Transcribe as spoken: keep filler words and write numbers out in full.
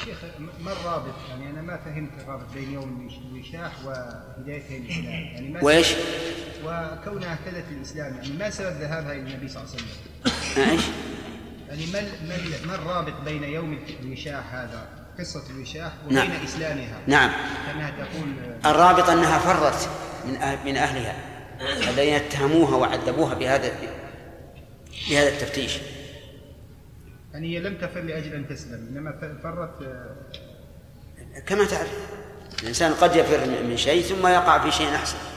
شيخ ما الرابط؟ يعني أنا ما فهمت الرابط بين يوم الوشاح وهداية الإسلام، يعني ما وإيش؟ وكونها اهتدت الإسلام، يعني ما سبب ذهابها إلى النبي صلى الله عليه وسلم؟ إيش؟ يعني ما ما ما الرابط بين يوم الوشاح هذا قصة الوشاح وبين نعم. إسلامها؟ نعم. كما تقول الرابط أنها فرت من أهل من أهلها الذين اتهموها وعذبوها بهذا بهذا التفتيش. يعني هي لم تفر لأجل أن تسلم، إنما فرت كما تعرف الإنسان قد يفر من شيء ثم يقع في شيء أحسن.